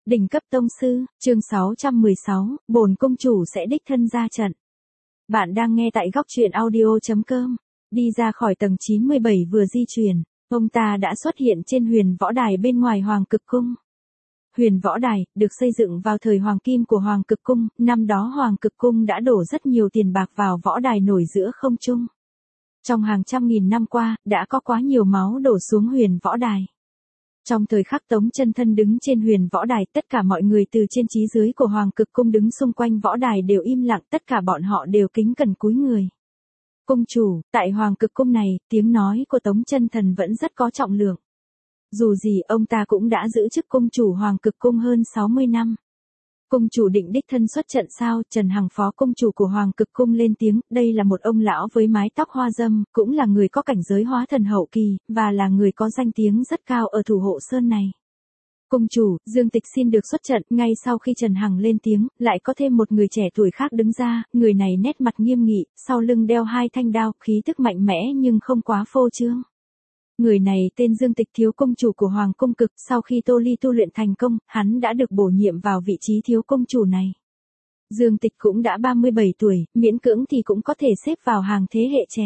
Đỉnh cấp tông sư, chương 616, bổn công chủ sẽ đích thân ra trận. Bạn đang nghe tại góc truyện audio.com. Đi ra khỏi tầng 97 vừa di chuyển, ông ta đã xuất hiện trên huyền võ đài bên ngoài Hoàng Cực Cung. Huyền võ đài, được xây dựng vào thời Hoàng Kim của Hoàng Cực Cung, năm đó Hoàng Cực Cung đã đổ rất nhiều tiền bạc vào võ đài nổi giữa không trung. Trong hàng trăm nghìn năm qua, đã có quá nhiều máu đổ xuống huyền võ đài. Trong thời khắc Tống Chân Thân đứng trên huyền võ đài, tất cả mọi người từ trên chí dưới của Hoàng Cực Cung đứng xung quanh võ đài đều im lặng, tất cả bọn họ đều kính cẩn cúi người. Cung chủ, tại Hoàng Cực Cung này, tiếng nói của Tống Chân Thần vẫn rất có trọng lượng. Dù gì ông ta cũng đã giữ chức cung chủ Hoàng Cực Cung hơn 60 năm. Cung chủ định đích thân xuất trận sao? Trần Hằng phó cung chủ của Hoàng Cực Cung lên tiếng, đây là một ông lão với mái tóc hoa râm, cũng là người có cảnh giới hóa thần hậu kỳ, và là người có danh tiếng rất cao ở thủ hộ sơn này. Cung chủ, Dương Tịch xin được xuất trận. Ngay sau khi Trần Hằng lên tiếng, lại có thêm một người trẻ tuổi khác đứng ra, người này nét mặt nghiêm nghị, sau lưng đeo hai thanh đao, khí tức mạnh mẽ nhưng không quá phô trương. Người này tên Dương Tịch, thiếu cung chủ của Hoàng Cung Cực, sau khi Tô Ly tu luyện thành công, hắn đã được bổ nhiệm vào vị trí thiếu cung chủ này. Dương Tịch cũng đã 37 tuổi, miễn cưỡng thì cũng có thể xếp vào hàng thế hệ trẻ.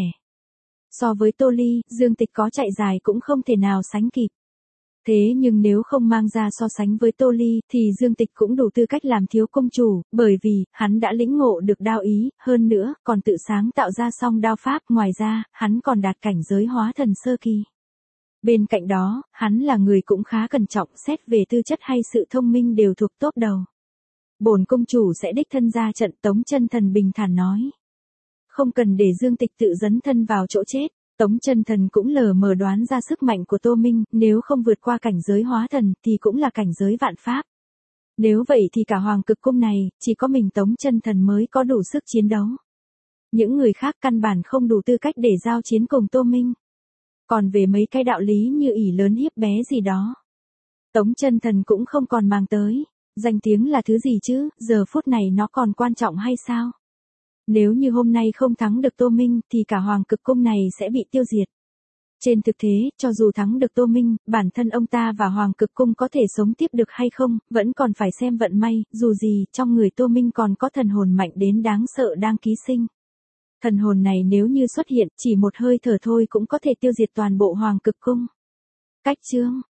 So với Tô Ly, Dương Tịch có chạy dài cũng không thể nào sánh kịp. Thế nhưng nếu không mang ra so sánh với Tô Ly, thì Dương Tịch cũng đủ tư cách làm thiếu cung chủ, bởi vì, hắn đã lĩnh ngộ được đao ý, hơn nữa, còn tự sáng tạo ra song đao pháp, ngoài ra, hắn còn đạt cảnh giới hóa thần sơ kỳ. Bên cạnh đó, hắn là người cũng khá cẩn trọng, xét về tư chất hay sự thông minh đều thuộc top đầu. Bổn công chủ sẽ đích thân ra trận. Tống Chân Thần bình thản nói. Không cần để Dương Tịch tự dấn thân vào chỗ chết. Tống Chân Thần cũng lờ mờ đoán ra sức mạnh của Tô Minh, nếu không vượt qua cảnh giới hóa thần thì cũng là cảnh giới vạn pháp. Nếu vậy thì cả Hoàng Cực Cung này, chỉ có mình Tống Chân Thần mới có đủ sức chiến đấu. Những người khác căn bản không đủ tư cách để giao chiến cùng Tô Minh. Còn về mấy cái đạo lý như ỷ lớn hiếp bé gì đó, Tống Chân Thần cũng không còn mang tới. Danh tiếng là thứ gì chứ, giờ phút này nó còn quan trọng hay sao? Nếu như hôm nay không thắng được Tô Minh thì cả Hoàng Cực Cung này sẽ bị tiêu diệt. Trên thực tế, cho dù thắng được Tô Minh, bản thân ông ta và Hoàng Cực Cung có thể sống tiếp được hay không, vẫn còn phải xem vận may, dù gì, trong người Tô Minh còn có thần hồn mạnh đến đáng sợ đang ký sinh. Thần hồn này nếu như xuất hiện, chỉ một hơi thở thôi cũng có thể tiêu diệt toàn bộ Hoàng Cực Cung. Cách chương